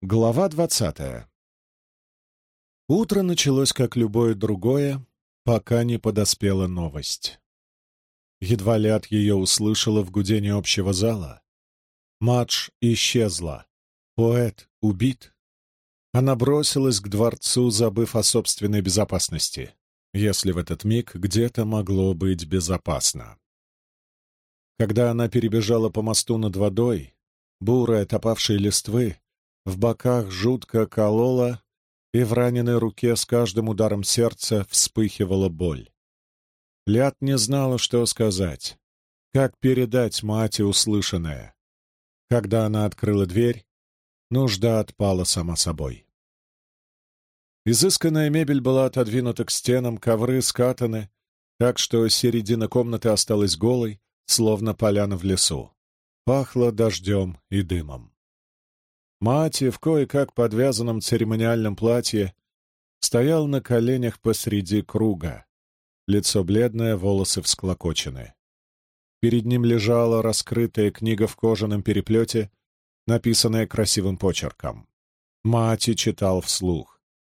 Глава 20. Утро началось, как любое другое, пока не подоспела новость. Едва Ляд ее услышала в гудении общего зала. Мадж исчезла. Поэт убит. Она бросилась к дворцу, забыв о собственной безопасности, если в этот миг где-то могло быть безопасно. Когда она перебежала по мосту над водой, бурой опавшей листвы, в боках жутко колола, и в раненой руке с каждым ударом сердца вспыхивала боль. Ляд не знала, что сказать, как передать мате услышанное. Когда она открыла дверь, нужда отпала сама собой. Изысканная мебель была отодвинута к стенам, ковры скатаны, так что середина комнаты осталась голой, словно поляна в лесу. Пахло дождем и дымом. Мати в кое-как подвязанном церемониальном платье стоял на коленях посреди круга. Лицо бледное, волосы всклокочены. Перед ним лежала раскрытая книга в кожаном переплете, написанная красивым почерком. Мати читал вслух.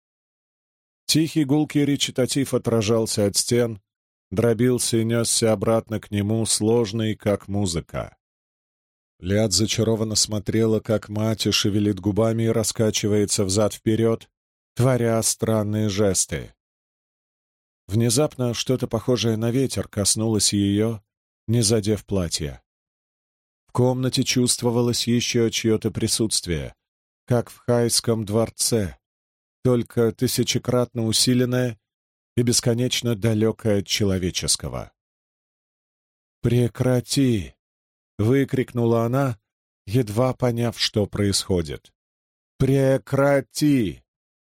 Тихий гулкий речитатив отражался от стен, дробился и несся обратно к нему, сложный, как музыка. Ляд зачарованно смотрела, как мать шевелит губами и раскачивается взад-вперед, творя странные жесты. Внезапно что-то похожее на ветер коснулось ее, не задев платье. В комнате чувствовалось еще чье-то присутствие, как в Хайском дворце, только тысячекратно усиленное и бесконечно далекое от человеческого. «Прекрати!» — выкрикнула она, едва поняв, что происходит. «Прекрати!»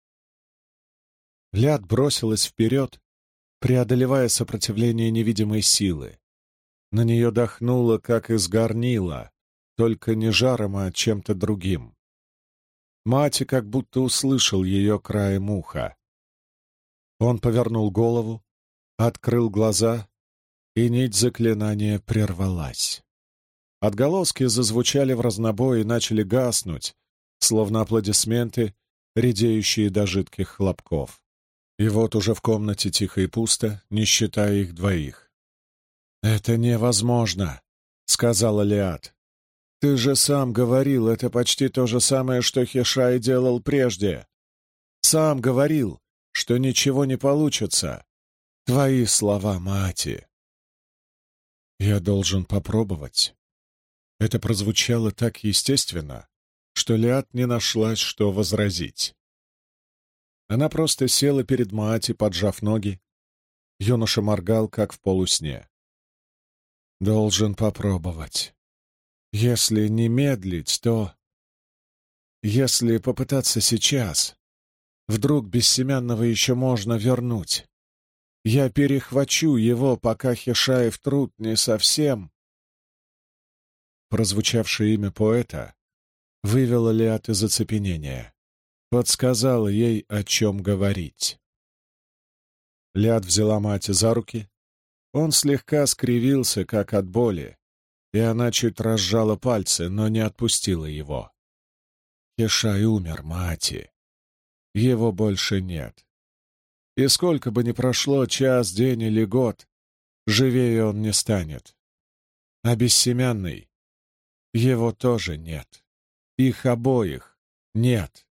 Ляд бросилась вперед, преодолевая сопротивление невидимой силы. На нее дохнуло, как из горнила, только не жаром, а чем-то другим. Мати как будто услышал ее краем уха. Он повернул голову, открыл глаза, и нить заклинания прервалась. Отголоски зазвучали в разнобой и начали гаснуть, словно аплодисменты, редеющие до жидких хлопков. И вот уже в комнате тихо и пусто, не считая их двоих. «Это невозможно», — сказала Лиад. «Ты же сам говорил, это почти то же самое, что Хишай делал прежде. Сам говорил, что ничего не получится. Твои слова, Мати». «Я должен попробовать». Это прозвучало так естественно, что Лиад не нашлась, что возразить. Она просто села перед Маати, поджав ноги. Юноша моргал, как в полусне. «Должен попробовать. Если не медлить, то... Если попытаться сейчас, вдруг Бессемянного еще можно вернуть. Я перехвачу его, пока Хишаев труд не совсем...» Прозвучавшее имя поэта вывело Лиад из оцепенения, подсказало ей, о чем говорить. Ляд взяла мать за руки. Он слегка скривился, как от боли, и она чуть разжала пальцы, но не отпустила его. Хишай умер, Мати. Его больше нет. И сколько бы ни прошло, час, день или год, живее он не станет. А Бессемянный, его тоже нет. Их обоих нет.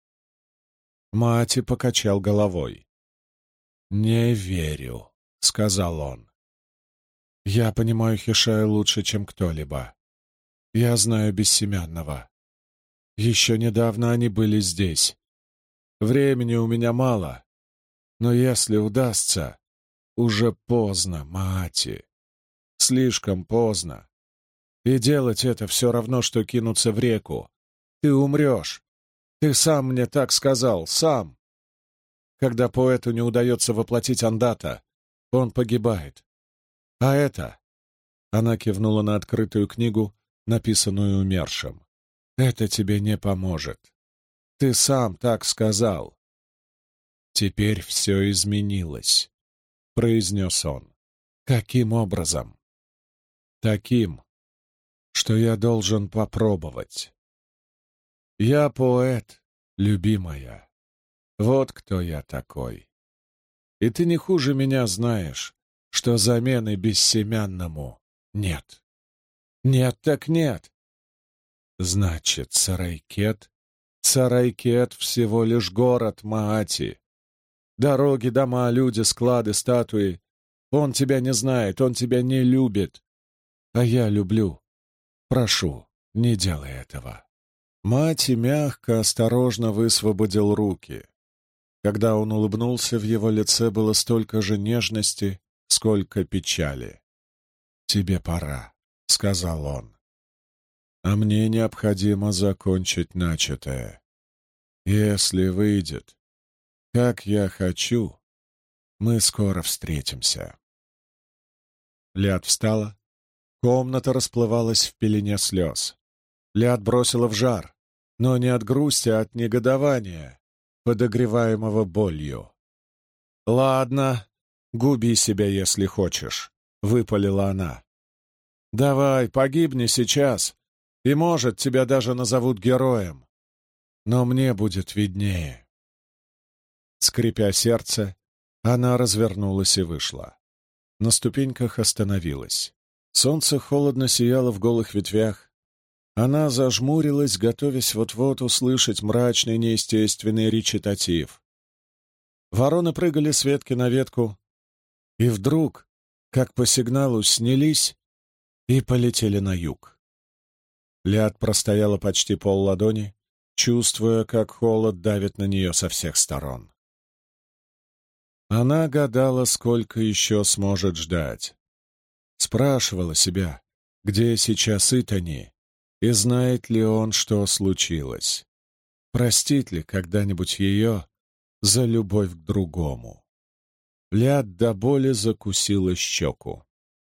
Мати покачал головой. «Не верю», — сказал он. «Я понимаю Хишая лучше, чем кто-либо. Я знаю Бессемянного. Еще недавно они были здесь. Времени у меня мало, но если удастся, уже поздно, Мати. Слишком поздно. И делать это все равно, что кинуться в реку. Ты умрешь. Ты сам мне так сказал, сам. Когда поэту не удается воплотить андата, он погибает. А это...» Она кивнула на открытую книгу, написанную умершим. «Это тебе не поможет. Ты сам так сказал». «Теперь все изменилось», — произнес он. «Каким образом?» «Таким, что я должен попробовать. Я поэт, любимая, вот кто я такой. И ты не хуже меня знаешь, что замены бессемянному нет. Нет так нет. Значит, Сарайкет всего лишь город Маати. Дороги, дома, люди, склады, статуи. Он тебя не знает, он тебя не любит. А я люблю. Прошу, не делай этого. Маати мягко, осторожно высвободил руки. Когда он улыбнулся, в его лице было столько же нежности, сколько печали. «Тебе пора», — сказал он. «А мне необходимо закончить начатое. Если выйдет, как я хочу, мы скоро встретимся». Ляд встала. Комната расплывалась в пелене слез. Ляд бросила в жар, но не от грусти, а от негодования, подогреваемого болью. «Ладно, губи себя, если хочешь», — выпалила она. «Давай, погибни сейчас, и, может, тебя даже назовут героем. Но мне будет виднее». Скрипя сердце, она развернулась и вышла. На ступеньках остановилась. Солнце холодно сияло в голых ветвях. Она зажмурилась, готовясь вот-вот услышать мрачный неестественный речитатив. Вороны прыгали с ветки на ветку, и вдруг, как по сигналу, снялись и полетели на юг. Ляд простояла почти полладони, чувствуя, как холод давит на нее со всех сторон. Она гадала, сколько еще сможет ждать. Спрашивала себя, где сейчас Итани, и знает ли он, что случилось. Простит ли когда-нибудь ее за любовь к другому? Ляд до боли закусила щеку.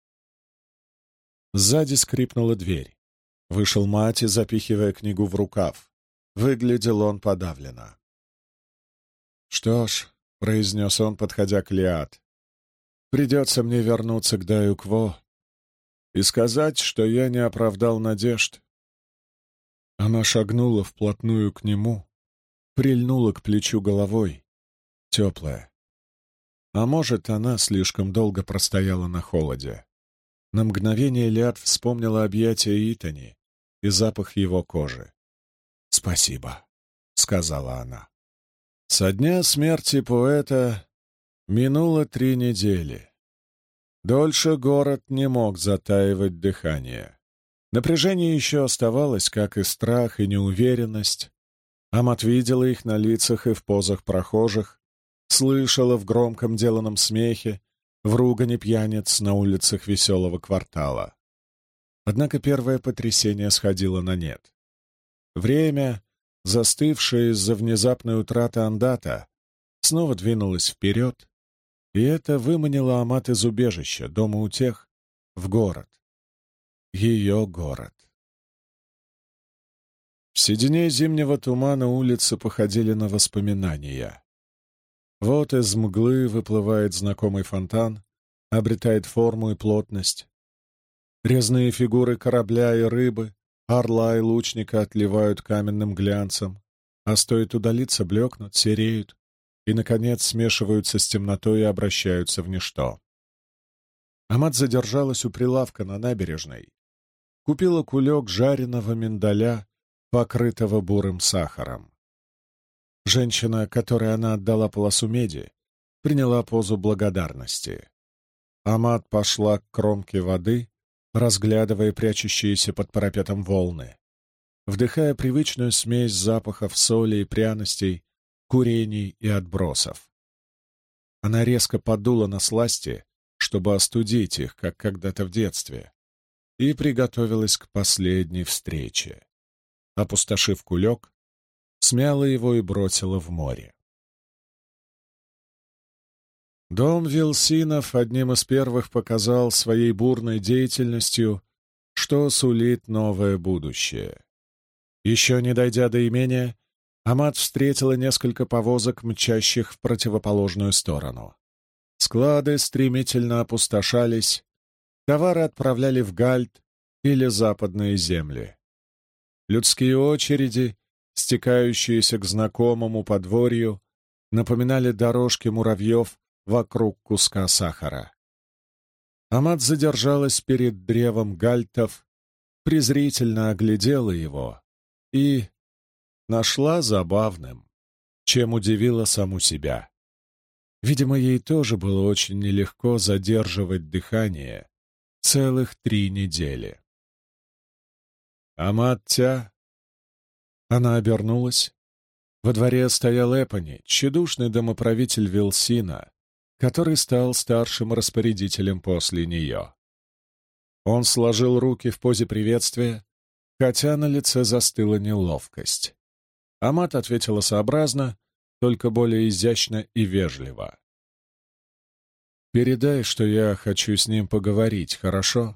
Сзади скрипнула дверь. Вышел Мати, запихивая книгу в рукав. Выглядел он подавленно. «Что ж», — произнес он, подходя к Лиад, — «придется мне вернуться к Даюкво и сказать, что я не оправдал надежд». Она шагнула вплотную к нему, прильнула к плечу головой, теплая. А может, она слишком долго простояла на холоде. На мгновение Лиад вспомнила объятия Итани и запах его кожи. «Спасибо», — сказала она. Со дня смерти поэта минуло 3 недели. Дольше город не мог затаивать дыхание. Напряжение еще оставалось, как и страх, и неуверенность. Амат видела их на лицах и в позах прохожих, слышала в громком деланном смехе, в ругани пьяниц на улицах веселого квартала. Однако первое потрясение сходило на нет. Время, застывшее из-за внезапной утраты Андата, снова двинулось вперед, и это выманило Амат из убежища, дома утех, в город. Ее город. В седине зимнего тумана улицы походили на воспоминания. Вот из мглы выплывает знакомый фонтан, обретает форму и плотность. Резные фигуры корабля и рыбы, орла и лучника отливают каменным глянцем, а стоит удалиться, блекнут, сереют и, наконец, смешиваются с темнотой и обращаются в ничто. Амат задержалась у прилавка на набережной, купила кулек жареного миндаля, покрытого бурым сахаром. Женщина, которой она отдала полосу меди, приняла позу благодарности. Амат пошла к кромке воды, разглядывая прячущиеся под парапетом волны, вдыхая привычную смесь запахов соли и пряностей, курений и отбросов. Она резко подула на сласти, чтобы остудить их, как когда-то в детстве, и приготовилась к последней встрече. Опустошив кулек, смяла его и бросила в море. Дом Вилсинов одним из первых показал своей бурной деятельностью, что сулит новое будущее. Еще не дойдя до имения, Амат встретила несколько повозок, мчащих в противоположную сторону. Склады стремительно опустошались, товары отправляли в Гальт или западные земли. Людские очереди стекающиеся к знакомому подворью, напоминали дорожки муравьев вокруг куска сахара. Амат задержалась перед древом гальтов, презрительно оглядела его и нашла забавным, чем удивила саму себя. Видимо, ей тоже было очень нелегко задерживать дыхание целых 3 недели. «Амат-тя!» Она обернулась. Во дворе стоял Эпони, тщедушный домоправитель Вилсина, который стал старшим распорядителем после нее. Он сложил руки в позе приветствия, хотя на лице застыла неловкость. Амат ответила сообразно, только более изящно и вежливо. «Передай, что я хочу с ним поговорить, хорошо?»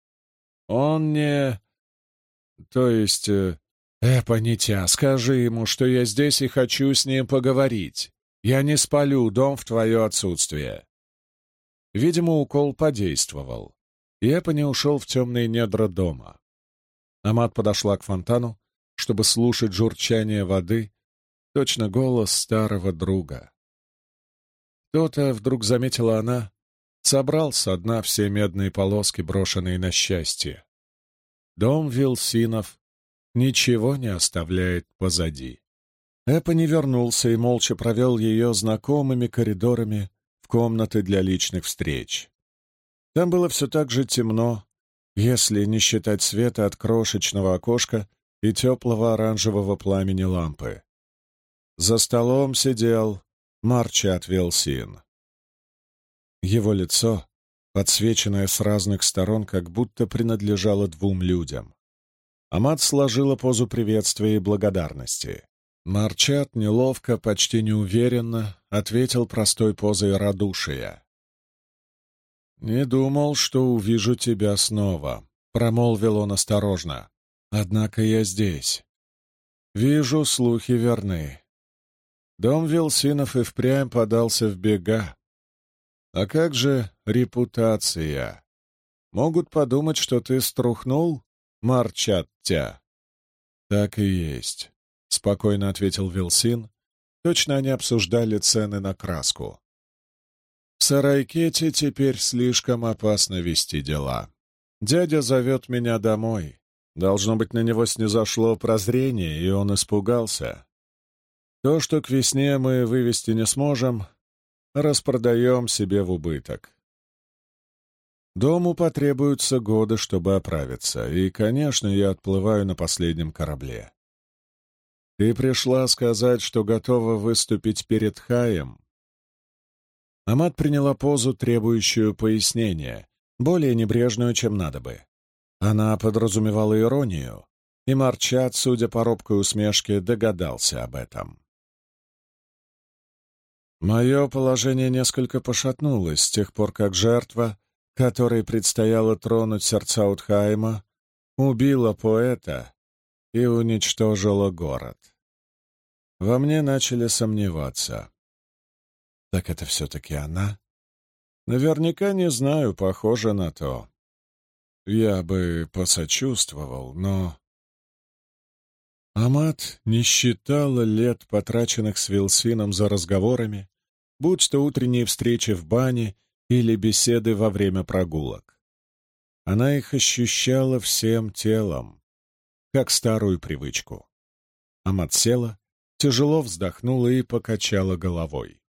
«Он не... То есть... Эпонитя, скажи ему, что я здесь и хочу с ним поговорить. Я не спалю дом в твое отсутствие». Видимо, укол подействовал, и Эпони ушел в темные недра дома. Амат подошла к фонтану, чтобы слушать журчание воды, точно голос старого друга. Кто-то, вдруг заметила она, собрал со дна все медные полоски, брошенные на счастье. Дом Вилсинов ничего не оставляет позади. Эпони вернулся и молча провел ее знакомыми коридорами в комнаты для личных встреч. Там было все так же темно, если не считать света от крошечного окошка и теплого оранжевого пламени лампы. За столом сидел Марчат Вилсин. Его лицо, подсвеченное с разных сторон, как будто принадлежало 2 людям. Амат сложила позу приветствия и благодарности. Марчат неловко, почти неуверенно ответил простой позой радушия. «Не думал, что увижу тебя снова», — промолвил он осторожно. «Однако я здесь. Вижу, слухи верны. Дом Вилсинов и впрямь подался в бега. А как же репутация? Могут подумать, что ты струхнул, Марчат-тя?» «Так и есть», — спокойно ответил Вилсин. Точно они обсуждали цены на краску. «В Сарайкете теперь слишком опасно вести дела. Дядя зовет меня домой. Должно быть, на него снизошло прозрение, и он испугался. То, что к весне мы вывести не сможем, распродаем себе в убыток. Дому потребуются годы, чтобы оправиться, и, конечно, я отплываю на последнем корабле. Ты пришла сказать, что готова выступить перед Хаем?» Амат приняла позу, требующую пояснения, более небрежную, чем надо бы. Она подразумевала иронию, и Марчат, судя по робкой усмешке, догадался об этом. «Мое положение несколько пошатнулось с тех пор, как жертва, которой предстояло тронуть сердца Утхайма, убила поэта и уничтожила город. Во мне начали сомневаться. Так это все-таки она? Наверняка не знаю, похоже на то. Я бы посочувствовал, но...» Амат не считала лет, потраченных с Вилсином за разговорами, будь то утренние встречи в бане или беседы во время прогулок. Она их ощущала всем телом, как старую привычку. Амат села, тяжело вздохнула и покачала головой.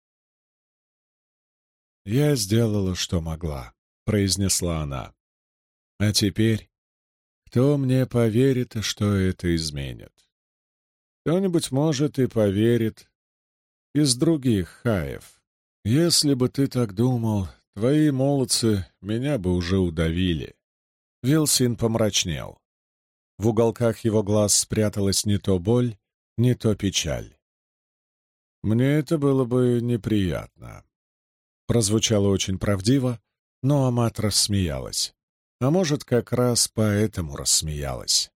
«Я сделала, что могла», — произнесла она. «А теперь кто мне поверит, что это изменит? Кто-нибудь, может, и поверит из других хаев. Если бы ты так думал, твои молодцы меня бы уже удавили». Вилсин помрачнел. В уголках его глаз спряталась не то боль, не то печаль. «Мне это было бы неприятно». Прозвучало очень правдиво, но Амат рассмеялась. А может, как раз поэтому рассмеялась.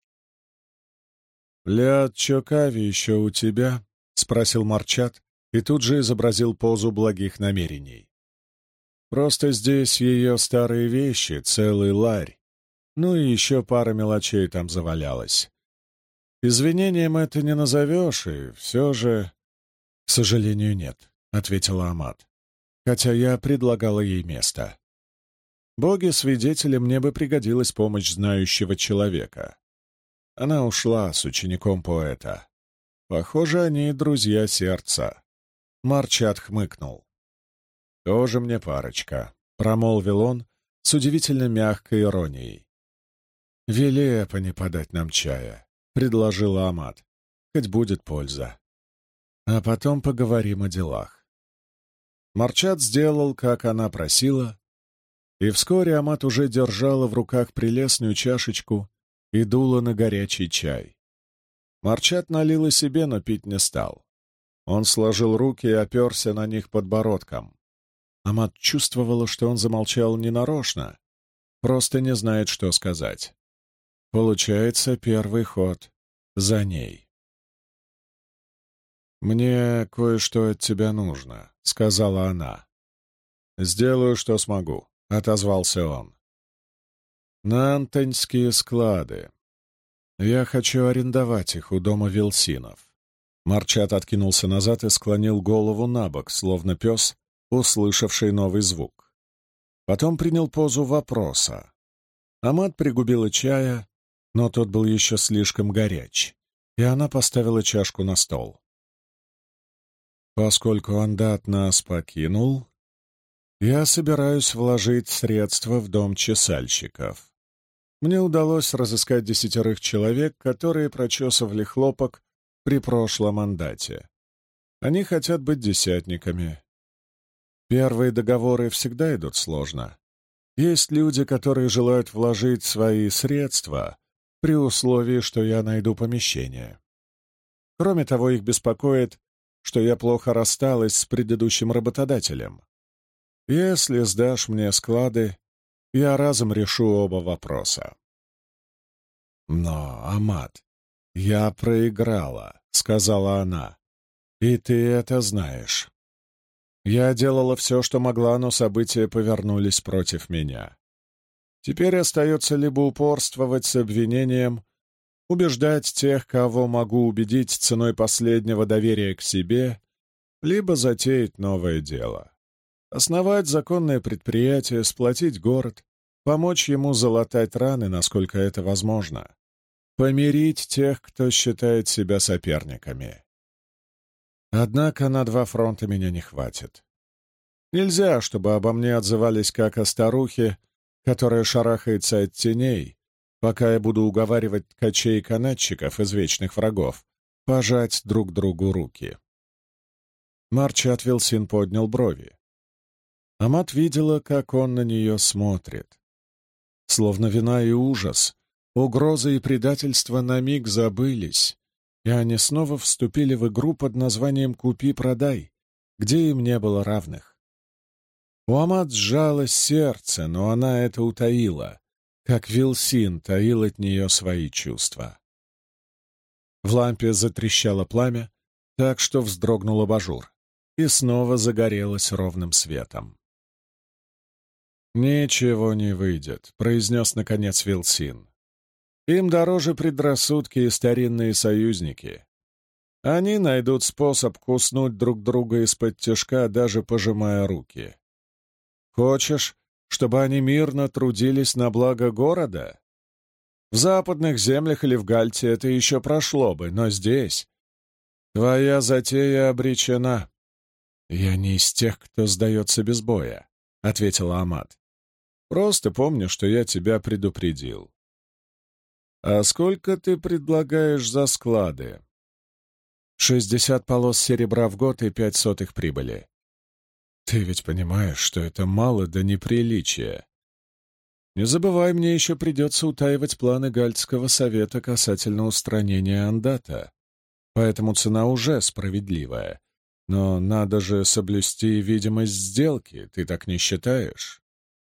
«Ляд Чокави еще у тебя?» — спросил Марчат и тут же изобразил позу благих намерений. «Просто здесь ее старые вещи, целый ларь. Ну и еще пара мелочей там завалялась. Извинением это не назовешь, и все же... — К сожалению, нет, — ответила Амат, хотя я предлагала ей место. Боги-свидетели, мне бы пригодилась помощь знающего человека. Она ушла с учеником поэта. Похоже, они друзья сердца. Марчат хмыкнул. «Тоже мне парочка», — промолвил он с удивительно мягкой иронией. «Вели Эпоне подать нам чая», — предложила Амат. «Хоть будет польза. А потом поговорим о делах». Марчат сделал, как она просила, и вскоре Амат уже держала в руках прелестную чашечку и дула на горячий чай. Марчат налила себе, но пить не стал. Он сложил руки и оперся на них подбородком. Амат чувствовала, что он замолчал ненарочно, просто не знает, что сказать. Получается, первый ход за ней. «Мне кое-что от тебя нужно», — сказала она. «Сделаю, что смогу», — отозвался он. «Нантонские склады. Я хочу арендовать их у дома Вилсинов». Марчат откинулся назад и склонил голову на бок, словно пес, услышавший новый звук. Потом принял позу вопроса. Амат пригубила чая, но тот был еще слишком горяч, и она поставила чашку на стол. «Поскольку Андат нас покинул, я собираюсь вложить средства в дом чесальщиков. Мне удалось разыскать 10 человек, которые прочесывали хлопок при прошлом мандате. Они хотят быть десятниками. Первые договоры всегда идут сложно. Есть люди, которые желают вложить свои средства при условии, что я найду помещение. Кроме того, их беспокоит, что я плохо рассталась с предыдущим работодателем. Если сдашь мне склады, я разом решу оба вопроса». «Но, Амат, я проиграла», — сказала она, — «и ты это знаешь. Я делала все, что могла, но события повернулись против меня. Теперь остается либо упорствовать с обвинением, убеждать тех, кого могу убедить ценой последнего доверия к себе, либо затеять новое дело. Основать законное предприятие, сплотить город, помочь ему залатать раны, насколько это возможно, помирить тех, кто считает себя соперниками. Однако на 2 фронта меня не хватит. Нельзя, чтобы обо мне отзывались как о старухе, которая шарахается от теней, пока я буду уговаривать ткачей и канатчиков из вечных врагов пожать друг другу руки. Марчат Вилсин поднял брови. Амат видела, как он на нее смотрит. Словно вина и ужас, угроза и предательство на миг забылись, и они снова вступили в игру под названием «Купи-продай», где им не было равных. У Амат сжалось сердце, но она это утаила, как Вилсин таил от нее свои чувства. В лампе затрещало пламя, так что вздрогнул абажур, и снова загорелось ровным светом. «Ничего не выйдет», — произнес наконец Вилсин. «Им дороже предрассудки и старинные союзники. Они найдут способ куснуть друг друга из-под тишка, даже пожимая руки. Хочешь, чтобы они мирно трудились на благо города? В западных землях или в Гальте это еще прошло бы, но здесь твоя затея обречена». «Я не из тех, кто сдается без боя», — ответила Амат. «Просто помню, что я тебя предупредил». «А сколько ты предлагаешь за склады?» 60 полос серебра в год и 0,05 прибыли. Ты ведь понимаешь, что это мало до неприличия. Не забывай, мне еще придется утаивать планы Гальтского совета касательно устранения Андата, поэтому цена уже справедливая. Но надо же соблюсти видимость сделки, ты так не считаешь?»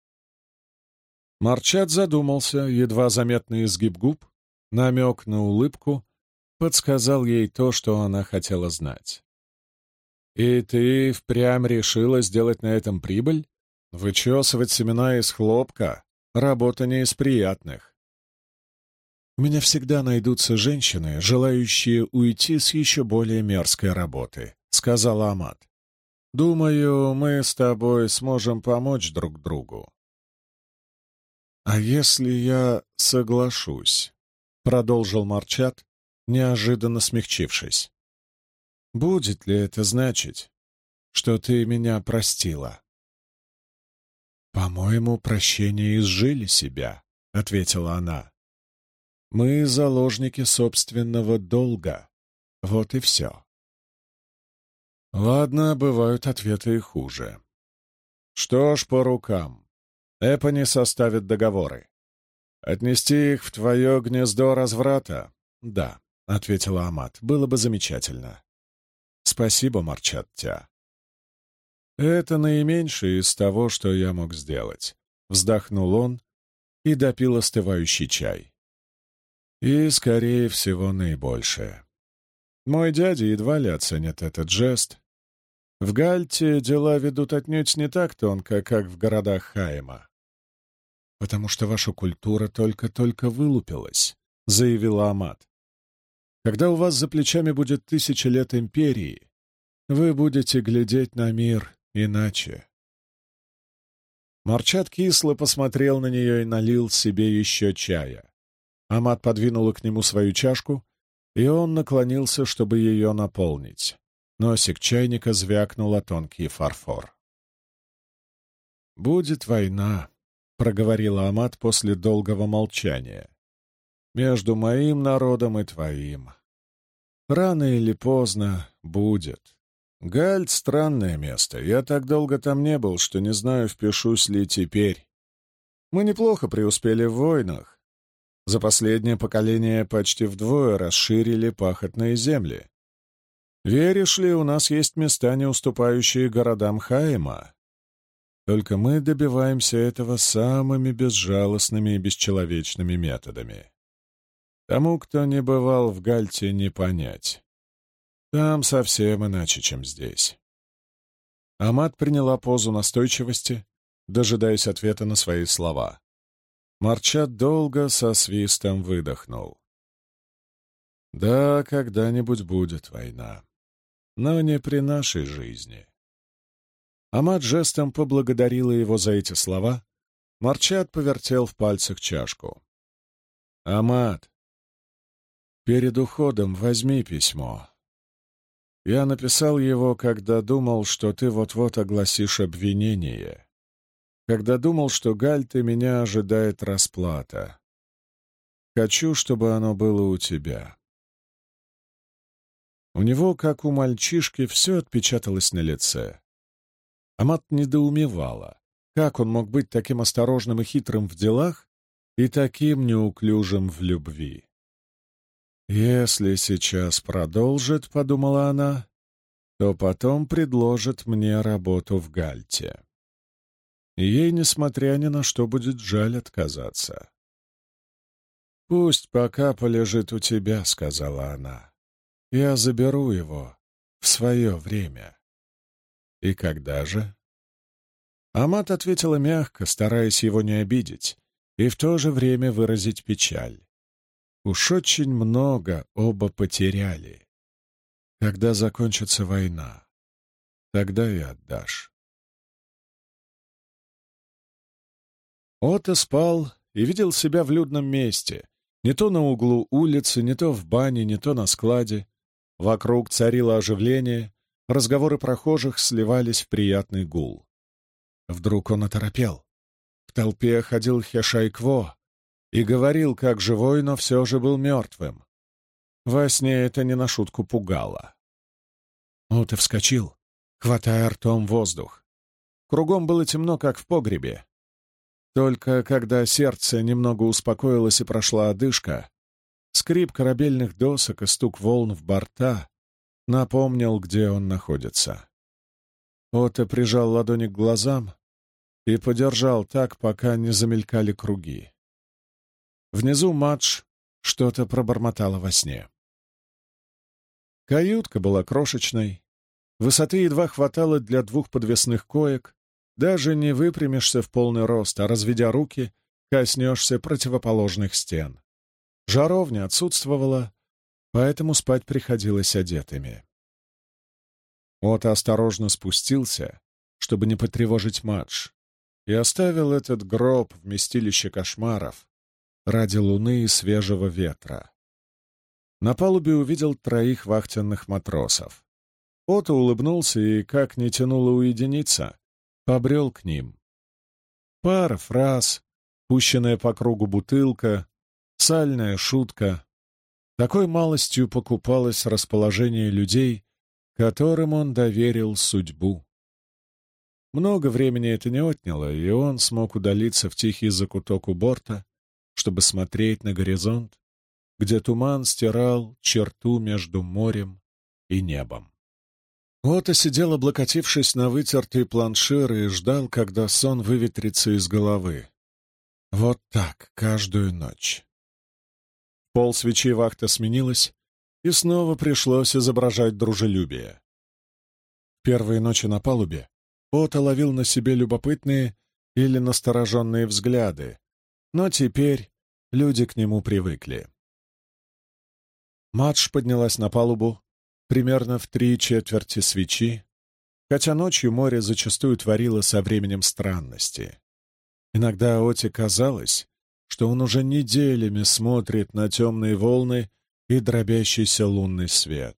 Марчат задумался, едва заметный изгиб губ, намек на улыбку, подсказал ей то, что она хотела знать. «И ты впрямь решила сделать на этом прибыль? Вычесывать семена из хлопка — работа не из приятных». У меня всегда найдутся женщины, желающие уйти с еще более мерзкой работы», — сказала Амат. «Думаю, мы с тобой сможем помочь друг другу». «А если я соглашусь?» — продолжил Марчат, неожиданно смягчившись. «Будет ли это значить, что ты меня простила?» «По-моему, прощение изжили себя», — ответила она. «Мы заложники собственного долга. Вот и все». «Ладно, бывают ответы и хуже. Что ж, по рукам. Эпони составит договоры. Отнести их в твое гнездо разврата?» «Да», — ответила Амат, — «было бы замечательно». «Спасибо, Марчаття». «Это наименьшее из того, что я мог сделать», — вздохнул он и допил остывающий чай. «И, скорее всего, наибольшее. Мой дядя едва ли оценит этот жест. В Гальте дела ведут отнюдь не так тонко, как в городах Хайма». «Потому что ваша культура только-только вылупилась», — заявила Амат. «Когда у вас за плечами будет 1000 лет империи, вы будете глядеть на мир иначе». Марчат кисло посмотрел на нее и налил себе еще чая. Амат подвинула к нему свою чашку, и он наклонился, чтобы ее наполнить. Носик чайника звякнул о тонкий фарфор. «Будет война», — проговорила Амат после долгого молчания, — «между моим народом и твоим. Рано или поздно будет. Гальт — странное место. Я так долго там не был, что не знаю, впишусь ли теперь. Мы неплохо преуспели в войнах. За последнее поколение почти вдвое расширили пахотные земли. Веришь ли, у нас есть места, не уступающие городам Хайма. Только мы добиваемся этого самыми безжалостными и бесчеловечными методами. Тому, кто не бывал в Гальте, не понять. Там совсем иначе, чем здесь». Амат приняла позу настойчивости, дожидаясь ответа на свои слова. Марчат долго со свистом выдохнул. «Да, когда-нибудь будет война. Но не при нашей жизни». Амат жестом поблагодарила его за эти слова. Марчат повертел в пальцах чашку. «Амат, перед уходом возьми письмо. Я написал его, когда думал, что ты вот-вот огласишь обвинение. Когда думал, что Гальты меня ожидает расплата. Хочу, чтобы оно было у тебя». У него, как у мальчишки, все отпечаталось на лице. Амат недоумевала, как он мог быть таким осторожным и хитрым в делах и таким неуклюжим в любви. «Если сейчас продолжит, — подумала она, — то потом предложит мне работу в Гальте. И ей, несмотря ни на что, будет жаль отказаться». «Пусть пока полежит у тебя, — сказала она. — Я заберу его в свое время». «И когда же?» Амат ответила мягко, стараясь его не обидеть, и в то же время выразить печаль. Уж очень много оба потеряли. Когда закончится война, тогда и отдашь. Отто спал и видел себя в людном месте, не то на углу улицы, не то в бане, не то на складе. Вокруг царило оживление, разговоры прохожих сливались в приятный гул. Вдруг он оторопел. В толпе ходил Хешайкво и говорил, как живой, но все же был мертвым. Во сне это не на шутку пугало. Отто вскочил, хватая ртом воздух. Кругом было темно, как в погребе. Только когда сердце немного успокоилось и прошла одышка, скрип корабельных досок и стук волн в борта напомнил, где он находится. Отто прижал ладони к глазам и подержал так, пока не замелькали круги. Внизу Мадж что-то пробормотала во сне. Каютка была крошечной, высоты едва хватало для 2 подвесных коек, даже не выпрямишься в полный рост, а, разведя руки, коснешься противоположных стен. Жаровня отсутствовала, поэтому спать приходилось одетыми. Ота осторожно спустился, чтобы не потревожить Мадж, и оставил этот гроб в вместилище кошмаров ради луны и свежего ветра. На палубе увидел 3 вахтенных матросов. Ота улыбнулся и, как не тянуло уединиться, побрел к ним. Пара фраз, пущенная по кругу бутылка, сальная шутка. Такой малостью покупалось расположение людей, которым он доверил судьбу. Много времени это не отняло, и он смог удалиться в тихий закуток у борта, чтобы смотреть на горизонт, где туман стирал черту между морем и небом. Ота сидел, облокотившись на вытертые планширы, и ждал, когда сон выветрится из головы. Вот так, каждую ночь. Полсвечи вахта сменилась, и снова пришлось изображать дружелюбие. Первые ночи на палубе Ота ловил на себе любопытные или настороженные взгляды, но теперь люди к нему привыкли. Мадж поднялась на палубу примерно в 3/4 свечи, хотя ночью море зачастую творило со временем странности. Иногда Оте казалось, что он уже неделями смотрит на темные волны и дробящийся лунный свет.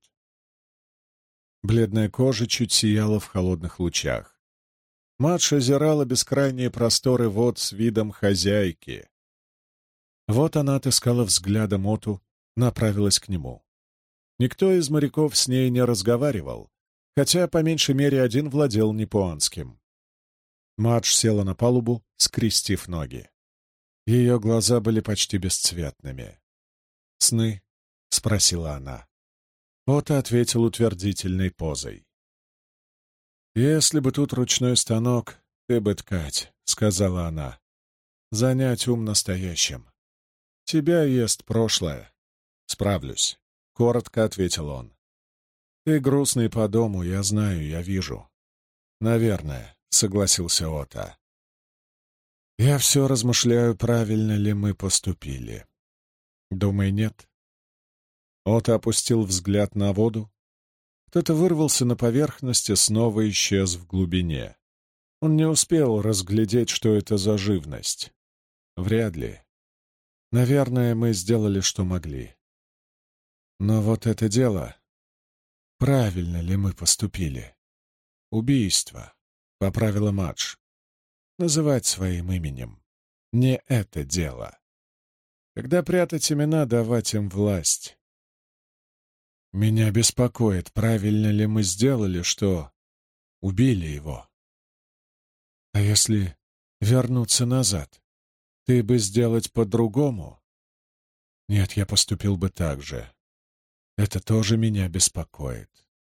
Бледная кожа чуть сияла в холодных лучах. Мадж озирала бескрайние просторы вод с видом хозяйки. Вот она отыскала взглядом Оту, направилась к нему. Никто из моряков с ней не разговаривал, хотя по меньшей мере один владел непуанским. Мадж села на палубу, скрестив ноги. Ее глаза были почти бесцветными. «Сны?» — спросила она. Ота ответил утвердительной позой. «Если бы тут ручной станок, ты бы ткать», — сказала она. «Занять ум настоящим. Тебя ест прошлое. Справлюсь», — коротко ответил он. «Ты грустный по дому, я знаю, я вижу». «Наверное», — согласился Ота. «Я все размышляю, правильно ли мы поступили. Думай, нет». Ота опустил взгляд на воду. Кто-то вырвался на поверхность и снова исчез в глубине. Он не успел разглядеть, что это за живность. Вряд ли. Наверное, мы сделали, что могли. Но вот это дело... Правильно ли мы поступили? Убийство, — поправила Мадж. Называть своим именем. Не это дело. Когда прятать имена, давать им власть. Меня беспокоит, правильно ли мы сделали, что убили его. А если вернуться назад, ты бы сделать по-другому? Нет, я поступил бы так же. Это тоже меня беспокоит.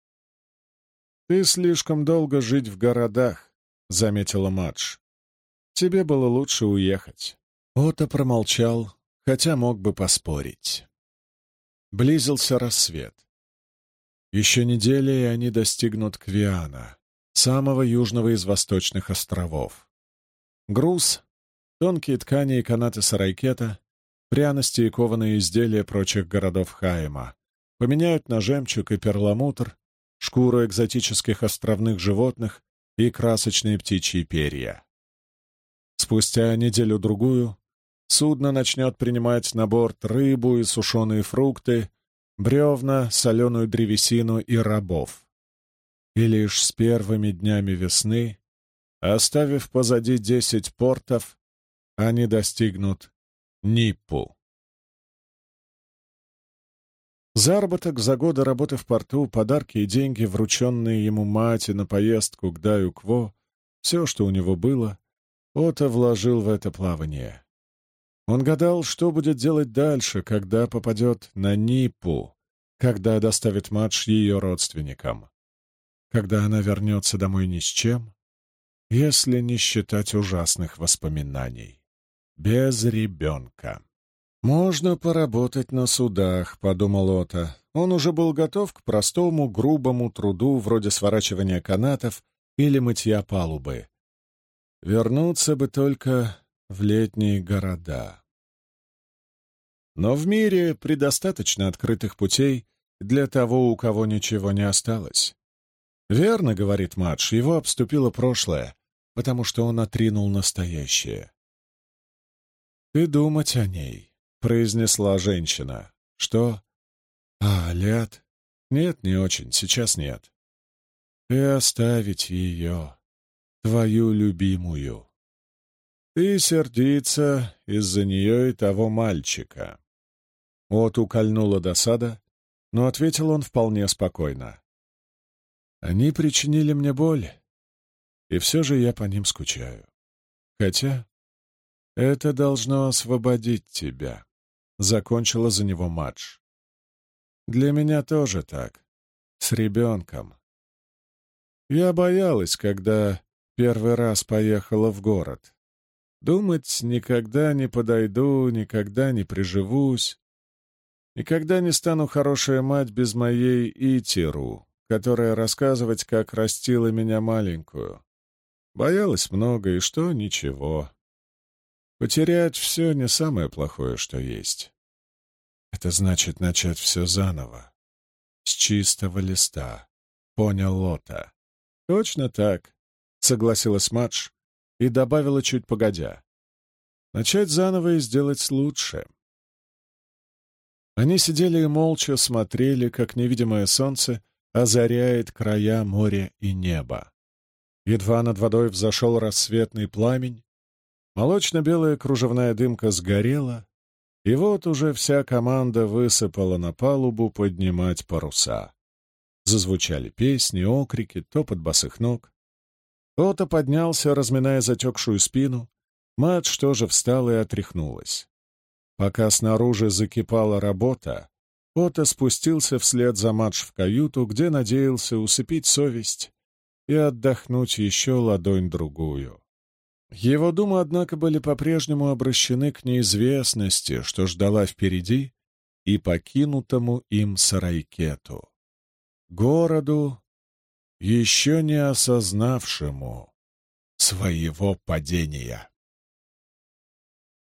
«Ты слишком долго жить в городах», — заметила Мадж. «Тебе было лучше уехать». Ота промолчал, хотя мог бы поспорить. Близился рассвет. Еще неделя, и они достигнут Квиана, самого южного из восточных островов. Груз, тонкие ткани и канаты сарайкета, пряности и кованые изделия прочих городов Хаима поменяют на жемчуг и перламутр, шкуру экзотических островных животных и красочные птичьи перья. Спустя неделю-другую судно начнет принимать на борт рыбу и сушеные фрукты, бревна, соленую древесину и рабов. И лишь с первыми днями весны, оставив позади 10 портов, они достигнут Ниппу. Заработок за годы работы в порту, подарки и деньги, врученные ему мать на поездку к Даю-Кво, все, что у него было, Ота вложил в это плавание. Он гадал, что будет делать дальше, когда попадет на Ниппу, когда доставит Мадж ее родственникам, когда она вернется домой ни с чем, если не считать ужасных воспоминаний. Без ребенка. «Можно поработать на судах», — подумал Ота. Он уже был готов к простому, грубому труду, вроде сворачивания канатов или мытья палубы. Вернуться бы только в летние города. Но в мире предостаточно открытых путей для того, у кого ничего не осталось. «Верно, — говорит Мадж, — его обступило прошлое, потому что он отринул настоящее». «Ты думать о ней», — произнесла женщина. «Что?» Лиад? Нет, не очень, сейчас нет. Ты оставить ее, твою любимую. Ты сердиться из-за нее и того мальчика». Вот укольнула досада, но ответил он вполне спокойно. «Они причинили мне боль, и все же я по ним скучаю. Хотя это должно освободить тебя», — закончила за него Мадж. «Для меня тоже так, с ребенком. Я боялась, когда первый раз поехала в город. Думать, никогда не подойду, никогда не приживусь, никогда не стану хорошая мать без моей Итиру, которая рассказывать, как растила меня маленькую. Боялась много, и что — ничего. Потерять все — не самое плохое, что есть. Это значит начать все заново, с чистого листа, понял Лота. Точно так, согласилась Мадж и добавила чуть погодя. Начать заново и сделать лучше. Они сидели и молча смотрели, как невидимое солнце озаряет края моря и неба. Едва над водой взошел рассветный пламень, молочно-белая кружевная дымка сгорела, и вот уже вся команда высыпала на палубу поднимать паруса. Зазвучали песни, окрики, топот босых ног. Кто-то поднялся, разминая затекшую спину. Мадж тоже встала и отряхнулась. Пока снаружи закипала работа, Ота спустился вслед за Мадж в каюту, где надеялся усыпить совесть и отдохнуть еще ладонь-другую. Его думы, однако, были по-прежнему обращены к неизвестности, что ждала впереди, и покинутому им Сарайкету, городу, еще не осознавшему своего падения.